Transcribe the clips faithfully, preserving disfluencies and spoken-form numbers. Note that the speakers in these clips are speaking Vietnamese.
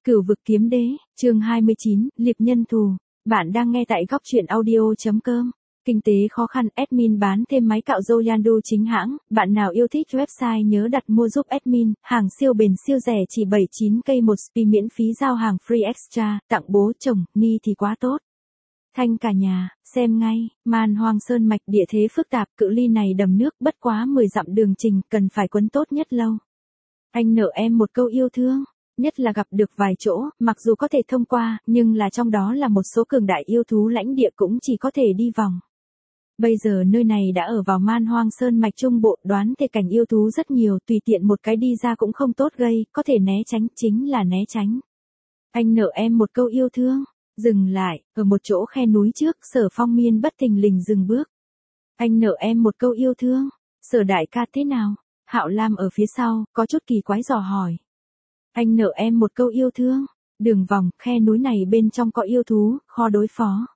Cửu vực kiếm đế, chương hai mươi chín, liệp nhân thù. Bạn đang nghe tại góc truyện audio.com. Kinh tế khó khăn, admin bán thêm máy cạo râu Yandu chính hãng. Bạn nào yêu thích website nhớ đặt mua giúp admin. Hàng siêu bền siêu rẻ chỉ bảy mươi chín k một spi miễn phí giao hàng free extra. Tặng bố chồng, ni thì quá tốt. Thanh cả nhà, xem ngay. Man Hoang Sơn mạch địa thế phức tạp, cự ly này đầm nước bất quá mười dặm đường trình, cần phải quấn tốt nhất lâu. Anh nợ em một câu yêu thương. Nhất là gặp được vài chỗ, mặc dù có thể thông qua, nhưng là trong đó là một số cường đại yêu thú lãnh địa cũng chỉ có thể đi vòng. Bây giờ nơi này đã ở vào Man Hoang Sơn mạch trung bộ, đoán thể cảnh yêu thú rất nhiều, tùy tiện một cái đi ra cũng không tốt gây, có thể né tránh, chính là né tránh. Anh nợ em một câu yêu thương. Dừng lại, ở một chỗ khe núi trước, Sở Phong Miên bất thình lình dừng bước. Anh nợ em một câu yêu thương. Sở đại ca thế nào? Hạo Lam ở phía sau, có chút kỳ quái dò hỏi. Anh nợ em một câu yêu thương. Đường vòng, khe núi này bên trong có yêu thú, khó đối phó.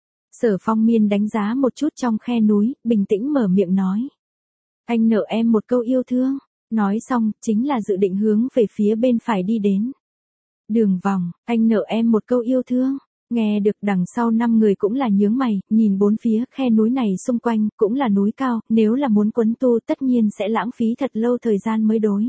Sở Phong Miên đánh giá một chút trong khe núi, bình tĩnh mở miệng nói. Anh nợ em một câu yêu thương. Nói xong, chính là dự định hướng về phía bên phải đi đến. Đường vòng, anh nợ em một câu yêu thương. Nghe được đằng sau năm người cũng là nhướng mày, nhìn bốn phía, khe núi này xung quanh, cũng là núi cao, nếu là muốn quấn tu tất nhiên sẽ lãng phí thật lâu thời gian mới đối.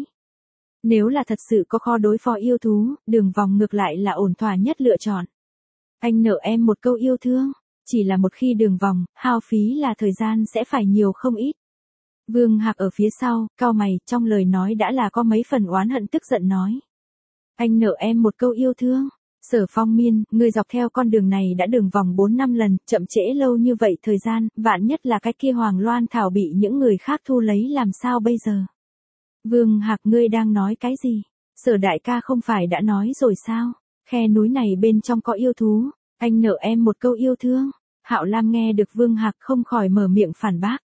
Nếu là thật sự có kho đối phó yêu thú, đường vòng ngược lại là ổn thỏa nhất lựa chọn. Anh nợ em một câu yêu thương, chỉ là một khi đường vòng, hao phí là thời gian sẽ phải nhiều không ít. Vương Hạc ở phía sau, cau mày, trong lời nói đã là có mấy phần oán hận tức giận nói. Anh nợ em một câu yêu thương. Sở Phong Miên, người dọc theo con đường này đã đường vòng bốn năm lần, chậm trễ lâu như vậy thời gian, vạn nhất là cái kia Hoàng Loan Thảo bị những người khác thu lấy làm sao bây giờ? Vương Hạc, ngươi đang nói cái gì? Sở đại ca không phải đã nói rồi sao? Khe núi này bên trong có yêu thú, anh nợ em một câu yêu thương. Hạo Lam nghe được Vương Hạc không khỏi mở miệng phản bác.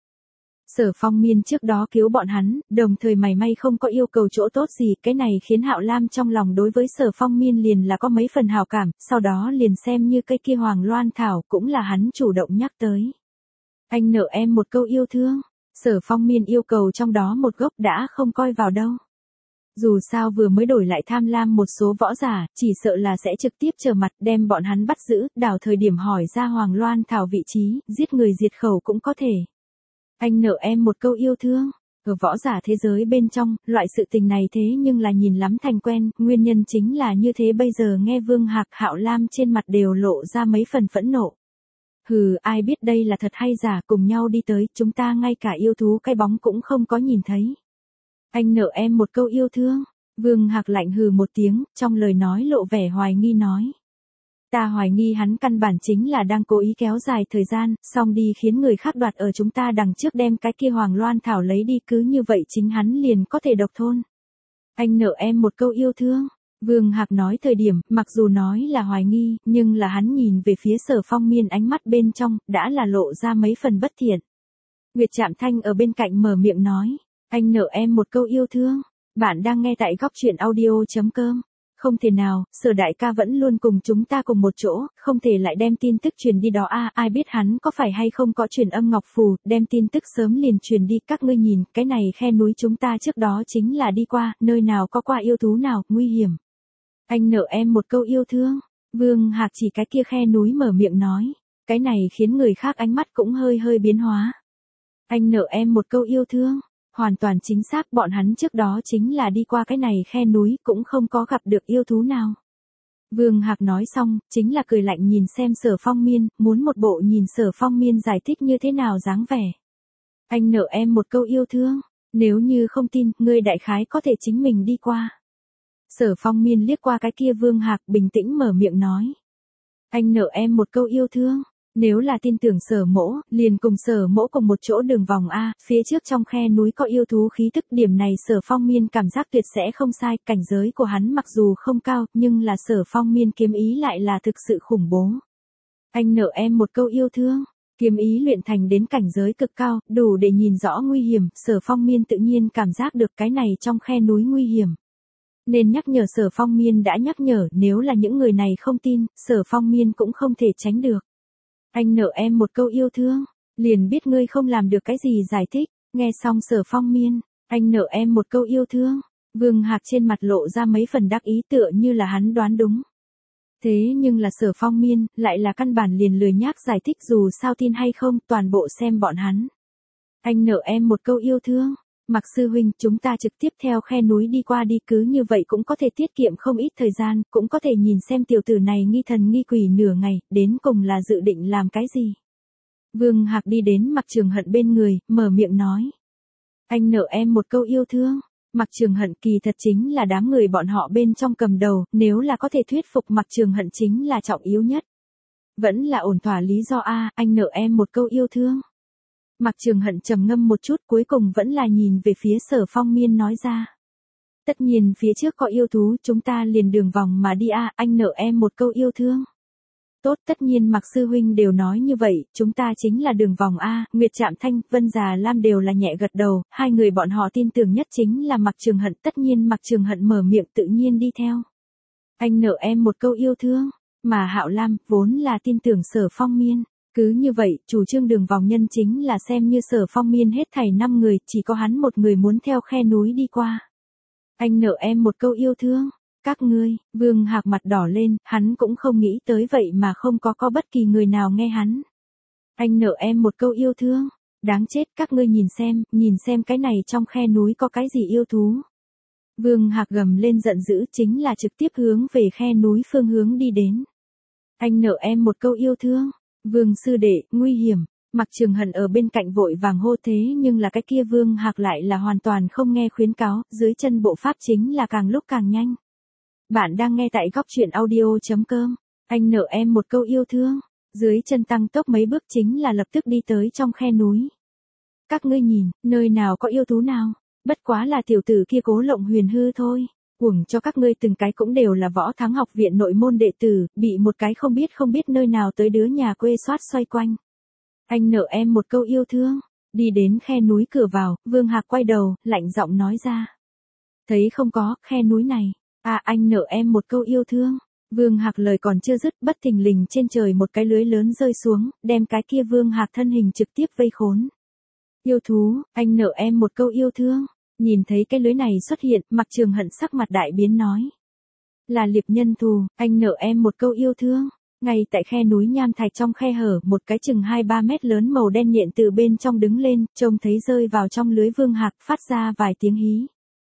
Sở Phong Miên trước đó cứu bọn hắn, đồng thời mảy may không có yêu cầu chỗ tốt gì, cái này khiến Hạo Lam trong lòng đối với Sở Phong Miên liền là có mấy phần hào cảm, sau đó liền xem như cây kia Hoàng Loan Thảo cũng là hắn chủ động nhắc tới. Anh nợ em một câu yêu thương. Sở Phong Miên yêu cầu trong đó một gốc đã không coi vào đâu. Dù sao vừa mới đổi lại tham lam một số võ giả, chỉ sợ là sẽ trực tiếp trở mặt đem bọn hắn bắt giữ, đào thời điểm hỏi ra Hoàng Loan Thảo vị trí, giết người diệt khẩu cũng có thể. Anh nợ em một câu yêu thương. Ở võ giả thế giới bên trong, loại sự tình này thế nhưng là nhìn lắm thành quen, nguyên nhân chính là như thế. Bây giờ nghe Vương Hạc, Hạo Lam trên mặt đều lộ ra mấy phần phẫn nộ. Hừ, ai biết đây là thật hay giả, cùng nhau đi tới, chúng ta ngay cả yêu thú cái bóng cũng không có nhìn thấy. Anh nợ em một câu yêu thương. Vương Hạc lạnh hừ một tiếng, trong lời nói lộ vẻ hoài nghi nói. Ta hoài nghi hắn căn bản chính là đang cố ý kéo dài thời gian, xong đi khiến người khác đoạt ở chúng ta đằng trước đem cái kia Hoàng Loan Thảo lấy đi, cứ như vậy chính hắn liền có thể độc thôn. Anh nợ em một câu yêu thương. Vương Hạc nói thời điểm, mặc dù nói là hoài nghi, nhưng là hắn nhìn về phía Sở Phong Miên ánh mắt bên trong, đã là lộ ra mấy phần bất thiện. Nguyệt Trạm Thanh ở bên cạnh mở miệng nói, anh nợ em một câu yêu thương. Bạn đang nghe tại góc truyện audio.com. Không thể nào, Sở đại ca vẫn luôn cùng chúng ta cùng một chỗ, không thể lại đem tin tức truyền đi đó a, à, ai biết hắn có phải hay không có truyền âm ngọc phù, đem tin tức sớm liền truyền đi, các ngươi nhìn, cái này khe núi chúng ta trước đó chính là đi qua, nơi nào có qua yêu thú nào, nguy hiểm. Anh nợ em một câu yêu thương. Vương Hạc chỉ cái kia khe núi mở miệng nói, cái này khiến người khác ánh mắt cũng hơi hơi biến hóa. Anh nợ em một câu yêu thương. Hoàn toàn chính xác, bọn hắn trước đó chính là đi qua cái này khe núi, cũng không có gặp được yêu thú nào. Vương Hạc nói xong, chính là cười lạnh nhìn xem Sở Phong Miên, muốn một bộ nhìn Sở Phong Miên giải thích như thế nào dáng vẻ. Anh nợ em một câu yêu thương. Nếu như không tin, ngươi đại khái có thể chính mình đi qua. Sở Phong Miên liếc qua cái kia Vương Hạc, bình tĩnh mở miệng nói. Anh nợ em một câu yêu thương. Nếu là tin tưởng Sở mỗ, liền cùng Sở mỗ cùng một chỗ đường vòng A, phía trước trong khe núi có yêu thú khí tức, điểm này Sở Phong Miên cảm giác tuyệt sẽ không sai, cảnh giới của hắn mặc dù không cao, nhưng là Sở Phong Miên kiếm ý lại là thực sự khủng bố. Anh nợ em một câu yêu thương. Kiếm ý luyện thành đến cảnh giới cực cao, đủ để nhìn rõ nguy hiểm, Sở Phong Miên tự nhiên cảm giác được cái này trong khe núi nguy hiểm. Nên nhắc nhở Sở Phong Miên đã nhắc nhở, nếu là những người này không tin, Sở Phong Miên cũng không thể tránh được. Anh nợ em một câu yêu thương, liền biết ngươi không làm được cái gì giải thích. Nghe xong Sở Phong Miên, anh nợ em một câu yêu thương. Vương Hạc trên mặt lộ ra mấy phần đắc ý tựa như là hắn đoán đúng. Thế nhưng là Sở Phong Miên, lại là căn bản liền lười nhác giải thích dù sao tin hay không, toàn bộ xem bọn hắn. Anh nợ em một câu yêu thương. Mạc sư huynh, chúng ta trực tiếp theo khe núi đi qua đi, cứ như vậy cũng có thể tiết kiệm không ít thời gian, cũng có thể nhìn xem tiểu tử này nghi thần nghi quỷ nửa ngày, đến cùng là dự định làm cái gì. Vương Hạc đi đến Mạc Trường Hận bên người, mở miệng nói. Anh nợ em một câu yêu thương. Mạc Trường Hận kỳ thật chính là đám người bọn họ bên trong cầm đầu, nếu là có thể thuyết phục Mạc Trường Hận chính là trọng yếu nhất. Vẫn là ổn thỏa lý do a, anh nợ em một câu yêu thương. Mạc Trường Hận trầm ngâm một chút, cuối cùng vẫn là nhìn về phía Sở Phong Miên nói ra. Tất nhiên phía trước có yêu thú, chúng ta liền đường vòng mà đi a, anh nợ em một câu yêu thương. Tốt, tất nhiên Mạc sư huynh đều nói như vậy, chúng ta chính là đường vòng a. Nguyệt Trạm Thanh, Vân Già Lam đều là nhẹ gật đầu, hai người bọn họ tin tưởng nhất chính là Mạc Trường Hận, tất nhiên Mạc Trường Hận mở miệng tự nhiên đi theo. Anh nợ em một câu yêu thương, mà Hạo Lam vốn là tin tưởng Sở Phong Miên. Cứ như vậy, chủ trương đường vòng nhân chính là xem như Sở Phong Miên hết thảy năm người, chỉ có hắn một người muốn theo khe núi đi qua. Anh nợ em một câu yêu thương. Các ngươi, Vương Hạc mặt đỏ lên, hắn cũng không nghĩ tới vậy mà không có có bất kỳ người nào nghe hắn. Anh nợ em một câu yêu thương. Đáng chết, các ngươi nhìn xem, nhìn xem cái này trong khe núi có cái gì yêu thú. Vương Hạc gầm lên giận dữ, chính là trực tiếp hướng về khe núi phương hướng đi đến. Anh nợ em một câu yêu thương. Vương sư đệ, nguy hiểm. Mạc Trường Hận ở bên cạnh vội vàng hô, thế nhưng là cái kia Vương Hạc lại là hoàn toàn không nghe khuyến cáo, dưới chân bộ pháp chính là càng lúc càng nhanh. Bạn đang nghe tại góc truyện audio chấm com. Anh nợ em một câu yêu thương. Dưới chân tăng tốc mấy bước chính là lập tức đi tới trong khe núi. Các ngươi nhìn, nơi nào có yêu thú nào, bất quá là tiểu tử kia cố lộng huyền hư thôi. Uổng cho các ngươi từng cái cũng đều là Võ Thắng học viện nội môn đệ tử, bị một cái không biết không biết nơi nào tới đứa nhà quê soát xoay quanh. Anh nợ em một câu yêu thương. Đi đến khe núi cửa vào, Vương Hạc quay đầu, lạnh giọng nói ra. Thấy không có, khe núi này. À, anh nợ em một câu yêu thương. Vương Hạc lời còn chưa dứt, bất thình lình trên trời một cái lưới lớn rơi xuống, đem cái kia Vương Hạc thân hình trực tiếp vây khốn. Yêu thú, anh nợ em một câu yêu thương. Nhìn thấy cái lưới này xuất hiện, Mạc Trường Hận sắc mặt đại biến nói. Là liệp nhân thù, anh nợ em một câu yêu thương. Ngay tại khe núi nham thạch trong khe hở, một cái chừng hai ba mét lớn màu đen nhện từ bên trong đứng lên, trông thấy rơi vào trong lưới Vương Hạc, phát ra vài tiếng hí.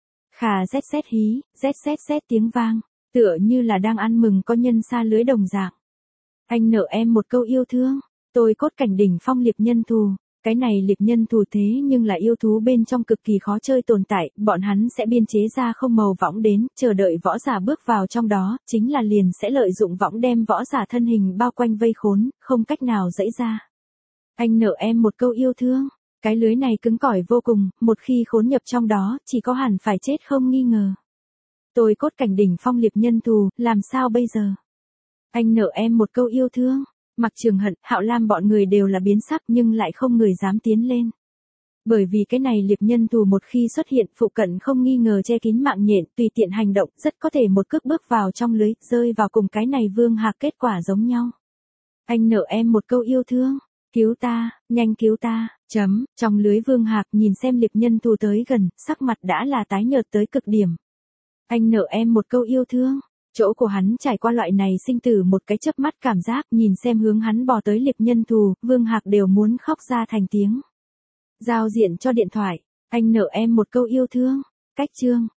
Khà rét rét hí, rét rét rét tiếng vang, tựa như là đang ăn mừng có nhân xa lưới đồng dạng. Anh nợ em một câu yêu thương. Tôi cốt cảnh đỉnh phong liệp nhân thù. Cái này liệp nhân thù thế nhưng là yêu thú bên trong cực kỳ khó chơi tồn tại, bọn hắn sẽ biên chế ra không màu võng đến, chờ đợi võ giả bước vào trong đó, chính là liền sẽ lợi dụng võng đem võ giả thân hình bao quanh vây khốn, không cách nào dãy ra. Anh nợ em một câu yêu thương. Cái lưới này cứng cỏi vô cùng, một khi khốn nhập trong đó, chỉ có hẳn phải chết không nghi ngờ. Tôi cốt cảnh đỉnh phong liệp nhân thù, làm sao bây giờ? Anh nợ em một câu yêu thương. Mạc Trường Hận, Hạo Lam bọn người đều là biến sắc nhưng lại không người dám tiến lên. Bởi vì cái này liệp nhân thù một khi xuất hiện, phụ cận không nghi ngờ che kín mạng nhện, tùy tiện hành động, rất có thể một cước bước vào trong lưới, rơi vào cùng cái này Vương Hạc kết quả giống nhau. Anh nợ em một câu yêu thương. Cứu ta, nhanh cứu ta, chấm, trong lưới Vương Hạc nhìn xem liệp nhân thù tới gần, sắc mặt đã là tái nhợt tới cực điểm. Anh nợ em một câu yêu thương. Chỗ của hắn trải qua loại này sinh tử một cái chớp mắt cảm giác, nhìn xem hướng hắn bò tới liệp nhân thù, Vương Hạc đều muốn khóc ra thành tiếng. Giao diện cho điện thoại. Anh nợ em một câu yêu thương. Cách chương.